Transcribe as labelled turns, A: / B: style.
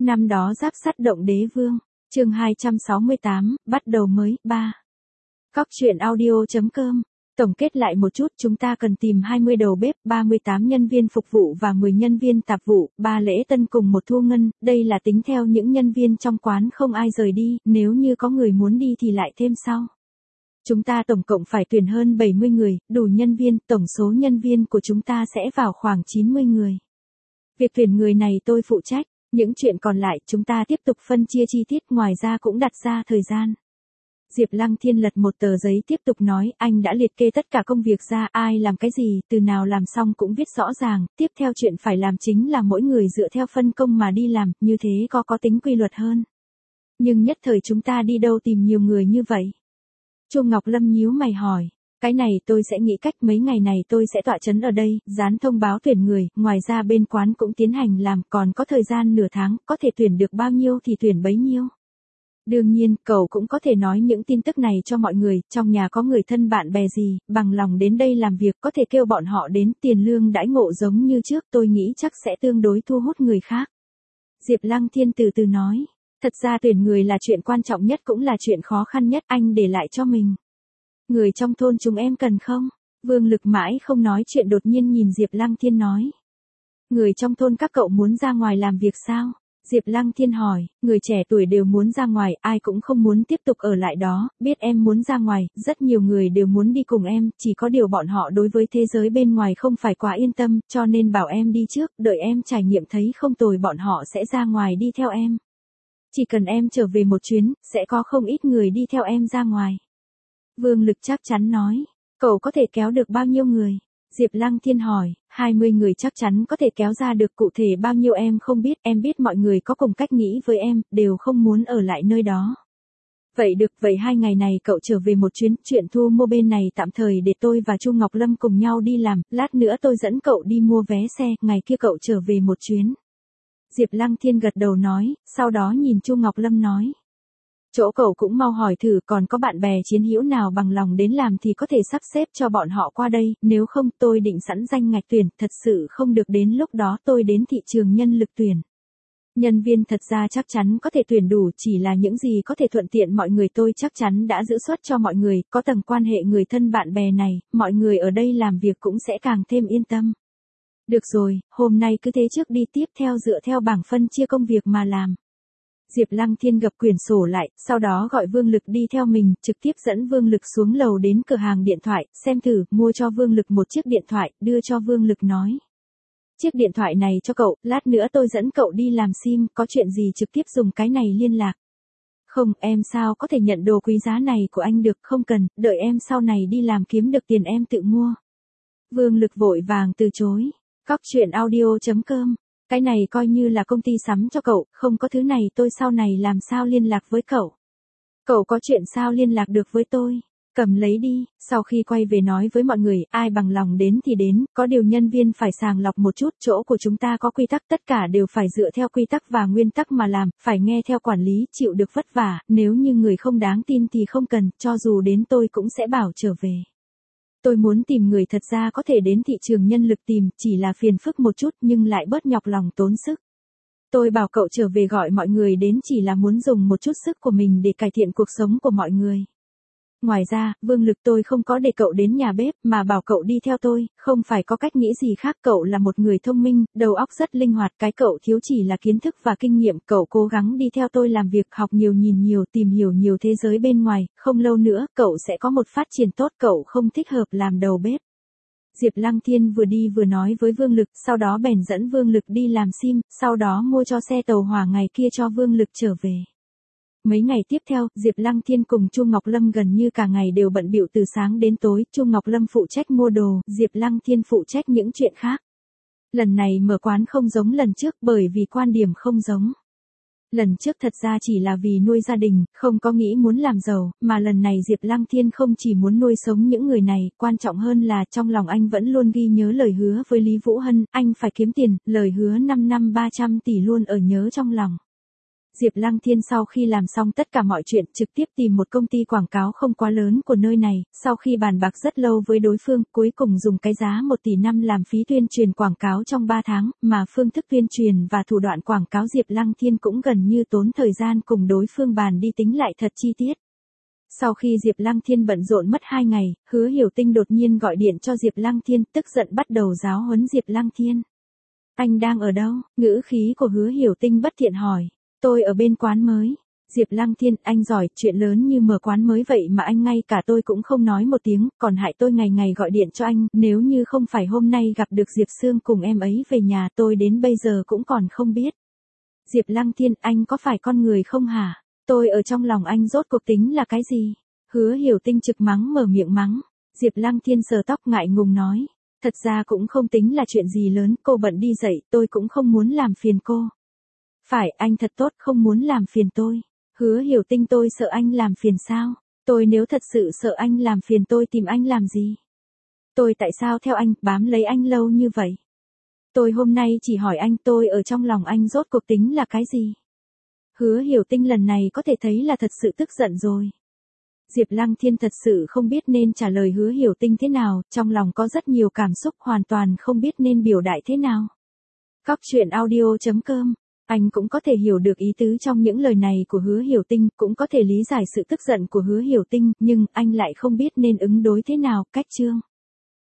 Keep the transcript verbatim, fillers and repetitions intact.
A: Năm đó giáp sắt động đế vương, chương hai trăm sáu mươi tám, bắt đầu mới, ba. Cóc truyện audio chấm com. Tổng kết lại một chút, chúng ta cần tìm hai mươi đầu bếp, ba mươi tám nhân viên phục vụ và mười nhân viên tạp vụ, ba lễ tân cùng một thu ngân, đây là tính theo những nhân viên trong quán không ai rời đi, nếu như có người muốn đi thì lại thêm sau. Chúng ta tổng cộng phải tuyển hơn bảy mươi người, đủ nhân viên, tổng số nhân viên của chúng ta sẽ vào khoảng chín mươi người. Việc tuyển người này tôi phụ trách, những chuyện còn lại chúng ta tiếp tục phân chia chi tiết, ngoài ra cũng đặt ra thời gian. Diệp Lăng Thiên lật một tờ giấy tiếp tục nói, anh đã liệt kê tất cả công việc ra, ai làm cái gì, từ nào làm xong cũng viết rõ ràng, tiếp theo chuyện phải làm chính là mỗi người dựa theo phân công mà đi làm, như thế có có tính quy luật hơn. Nhưng nhất thời chúng ta đi đâu tìm nhiều người như vậy? Chu Ngọc Lâm nhíu mày hỏi, cái này tôi sẽ nghĩ cách, mấy ngày này tôi sẽ tọa chấn ở đây, dán thông báo tuyển người, ngoài ra bên quán cũng tiến hành làm, còn có thời gian nửa tháng, có thể tuyển được bao nhiêu thì tuyển bấy nhiêu. Đương nhiên, cậu cũng có thể nói những tin tức này cho mọi người, trong nhà có người thân bạn bè gì, bằng lòng đến đây làm việc, có thể kêu bọn họ đến, tiền lương đãi ngộ giống như trước, tôi nghĩ chắc sẽ tương đối thu hút người khác. Diệp Lăng Thiên từ từ nói, thật ra tuyển người là chuyện quan trọng nhất cũng là chuyện khó khăn nhất, anh để lại cho mình. Người trong thôn chúng em cần không? Vương Lực mãi không nói chuyện đột nhiên nhìn Diệp Lăng Thiên nói. Người trong thôn các cậu muốn ra ngoài làm việc sao? Diệp Lăng Thiên hỏi, người trẻ tuổi đều muốn ra ngoài, ai cũng không muốn tiếp tục ở lại đó, biết em muốn ra ngoài, rất nhiều người đều muốn đi cùng em, chỉ có điều bọn họ đối với thế giới bên ngoài không phải quá yên tâm, cho nên bảo em đi trước, đợi em trải nghiệm thấy không tồi bọn họ sẽ ra ngoài đi theo em. Chỉ cần em trở về một chuyến, sẽ có không ít người đi theo em ra ngoài. Vương Lực chắc chắn nói, cậu có thể kéo được bao nhiêu người? Diệp Lăng Thiên hỏi, hai mươi người chắc chắn có thể kéo ra được, cụ thể bao nhiêu em không biết, em biết mọi người có cùng cách nghĩ với em, đều không muốn ở lại nơi đó. Vậy được, vậy hai ngày này cậu trở về một chuyến, chuyện thu mua bên này tạm thời để tôi và Chu Ngọc Lâm cùng nhau đi làm, lát nữa tôi dẫn cậu đi mua vé xe, ngày kia cậu trở về một chuyến. Diệp Lăng Thiên gật đầu nói, sau đó nhìn Chu Ngọc Lâm nói. Chỗ cậu cũng mau hỏi thử, còn có bạn bè chiến hữu nào bằng lòng đến làm thì có thể sắp xếp cho bọn họ qua đây, nếu không tôi định sẵn danh ngạch tuyển, thật sự không được đến lúc đó tôi đến thị trường nhân lực tuyển. Nhân viên thật ra chắc chắn có thể tuyển đủ, chỉ là những gì có thể thuận tiện mọi người tôi chắc chắn đã giữ suất cho mọi người, có tầng quan hệ người thân bạn bè này, mọi người ở đây làm việc cũng sẽ càng thêm yên tâm. Được rồi, hôm nay cứ thế trước đi, tiếp theo dựa theo bảng phân chia công việc mà làm. Diệp Lăng Thiên gập quyển sổ lại, sau đó gọi Vương Lực đi theo mình, trực tiếp dẫn Vương Lực xuống lầu đến cửa hàng điện thoại, xem thử, mua cho Vương Lực một chiếc điện thoại, đưa cho Vương Lực nói. Chiếc điện thoại này cho cậu, lát nữa tôi dẫn cậu đi làm sim, có chuyện gì trực tiếp dùng cái này liên lạc. Không, em sao có thể nhận đồ quý giá này của anh được, không cần, đợi em sau này đi làm kiếm được tiền em tự mua. Vương Lực vội vàng từ chối. Cóc truyện audio chấm com. Cái này coi như là công ty sắm cho cậu, không có thứ này tôi sau này làm sao liên lạc với cậu. Cậu có chuyện sao liên lạc được với tôi, cầm lấy đi, sau khi quay về nói với mọi người, ai bằng lòng đến thì đến, có điều nhân viên phải sàng lọc một chút, chỗ của chúng ta có quy tắc, tất cả đều phải dựa theo quy tắc và nguyên tắc mà làm, phải nghe theo quản lý, chịu được vất vả, nếu như người không đáng tin thì không cần, cho dù đến tôi cũng sẽ bảo trở về. Tôi muốn tìm người thật ra có thể đến thị trường nhân lực tìm, chỉ là phiền phức một chút nhưng lại bớt nhọc lòng tốn sức. Tôi bảo cậu trở về gọi mọi người đến chỉ là muốn dùng một chút sức của mình để cải thiện cuộc sống của mọi người. Ngoài ra, Vương Lực tôi không có để cậu đến nhà bếp mà bảo cậu đi theo tôi, không phải có cách nghĩ gì khác, cậu là một người thông minh, đầu óc rất linh hoạt, cái cậu thiếu chỉ là kiến thức và kinh nghiệm, cậu cố gắng đi theo tôi làm việc, học nhiều nhìn nhiều, tìm hiểu nhiều thế giới bên ngoài, không lâu nữa, cậu sẽ có một phát triển tốt, cậu không thích hợp làm đầu bếp. Diệp Lăng Thiên vừa đi vừa nói với Vương Lực, sau đó bèn dẫn Vương Lực đi làm sim, sau đó mua cho xe tàu hỏa ngày kia cho Vương Lực trở về. Mấy ngày tiếp theo, Diệp Lăng Thiên cùng Chu Ngọc Lâm gần như cả ngày đều bận bịu từ sáng đến tối, Chu Ngọc Lâm phụ trách mua đồ, Diệp Lăng Thiên phụ trách những chuyện khác. Lần này mở quán không giống lần trước bởi vì quan điểm không giống. Lần trước thật ra chỉ là vì nuôi gia đình, không có nghĩ muốn làm giàu, mà lần này Diệp Lăng Thiên không chỉ muốn nuôi sống những người này, quan trọng hơn là trong lòng anh vẫn luôn ghi nhớ lời hứa với Lý Vũ Hân, anh phải kiếm tiền, lời hứa năm năm ba trăm tỷ luôn ở nhớ trong lòng. Diệp Lăng Thiên sau khi làm xong tất cả mọi chuyện trực tiếp tìm một công ty quảng cáo không quá lớn của nơi này, sau khi bàn bạc rất lâu với đối phương, cuối cùng dùng cái giá một tỷ năm làm phí tuyên truyền quảng cáo trong ba tháng, mà phương thức tuyên truyền và thủ đoạn quảng cáo Diệp Lăng Thiên cũng gần như tốn thời gian cùng đối phương bàn đi tính lại thật chi tiết. Sau khi Diệp Lăng Thiên bận rộn mất hai ngày, Hứa Hiểu Tinh đột nhiên gọi điện cho Diệp Lăng Thiên, tức giận bắt đầu giáo huấn Diệp Lăng Thiên. Anh đang ở đâu? Ngữ khí của Hứa Hiểu Tinh bất thiện hỏi. Tôi ở bên quán mới. Diệp Lăng Thiên, anh giỏi, chuyện lớn như mở quán mới vậy mà anh ngay cả tôi cũng không nói một tiếng, còn hại tôi ngày ngày gọi điện cho anh, nếu như không phải hôm nay gặp được Diệp Sương cùng em ấy về nhà tôi đến bây giờ cũng còn không biết. Diệp Lăng Thiên, anh có phải con người không hả? Tôi ở trong lòng anh rốt cuộc tính là cái gì? Hứa Hiểu Tinh trực mắng mở miệng mắng. Diệp Lăng Thiên sờ tóc ngại ngùng nói. Thật ra cũng không tính là chuyện gì lớn, cô bận đi dậy, tôi cũng không muốn làm phiền cô. Phải, anh thật tốt, không muốn làm phiền tôi. Hứa Hiểu Tinh, tôi sợ anh làm phiền sao? Tôi nếu thật sự sợ anh làm phiền tôi tìm anh làm gì? Tôi tại sao theo anh, bám lấy anh lâu như vậy? Tôi hôm nay chỉ hỏi anh, tôi ở trong lòng anh rốt cuộc tính là cái gì? Hứa Hiểu Tinh lần này có thể thấy là thật sự tức giận rồi. Diệp Lăng Thiên thật sự không biết nên trả lời Hứa Hiểu Tinh thế nào, trong lòng có rất nhiều cảm xúc hoàn toàn không biết nên biểu đại thế nào. Cóc truyện audio chấm com. Anh cũng có thể hiểu được ý tứ trong những lời này của Hứa Hiểu Tinh, cũng có thể lý giải sự tức giận của Hứa Hiểu Tinh, nhưng anh lại không biết nên ứng đối thế nào, cách chương.